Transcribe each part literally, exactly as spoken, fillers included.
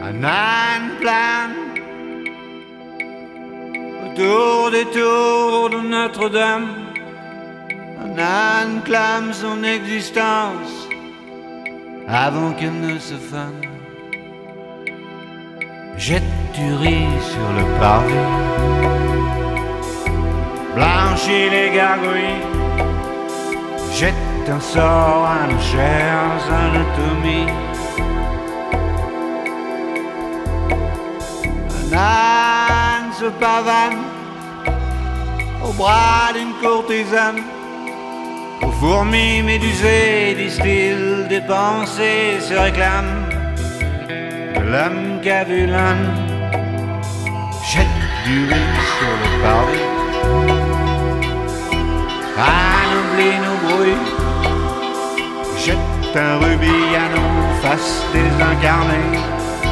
Un âne plane autour des tours de Notre-Dame. Un âne clame son existence avant qu'elle ne se fane. Jette du riz sur le pavé, blanchis les gargouilles, jette un sort à nos chères anatomies. Un âne se pavane au bras d'une courtisane. Aux fourmis médusées distille des pensées, se réclame de l'homme qui a vu l'âne. Jette du riz sur le pavé, oublie nos bruits, jette un rubis à nos faces désincarnées.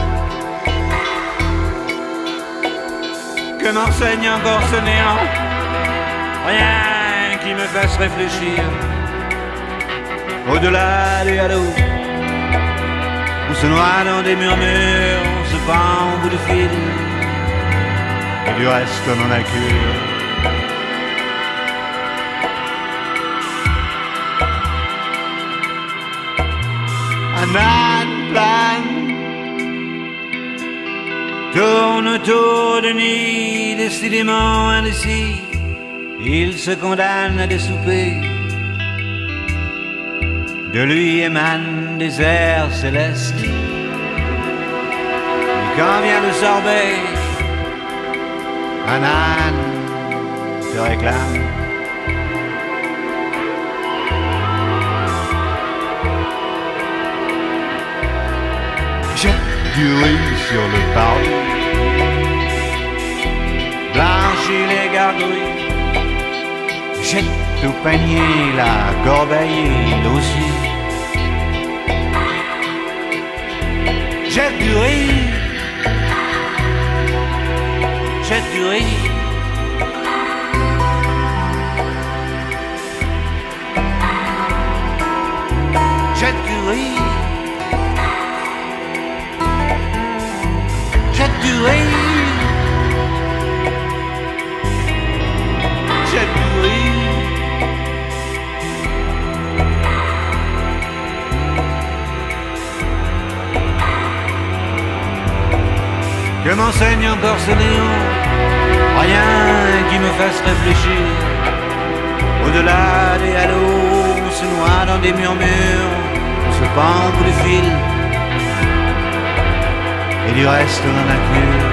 Que m'enseigne encore ce néant? Rien qui me fasse réfléchir. Au-delà du halo, on se noie dans des murmures, on se pend au bout de fil, et du reste on en a cure. Un âne plane tourne autour de nid, décidément indécis. Il se condamne à des soupers. De lui émanent des airs célestes. Et quand vient le sorbet, un âne te réclame. Jette du riz sur le pavé, blanchis les gargouilles, jette au panier la corbeille et l'osier. Jette du riz, jette du riz, jette du riz, jette du riz, jette du riz. Que m'enseigne encore ce néant? Rien qui me fasse réfléchir. Au-delà des halos, on se noie dans des murmures, on se pend au bout du fil, et du reste on en a cure.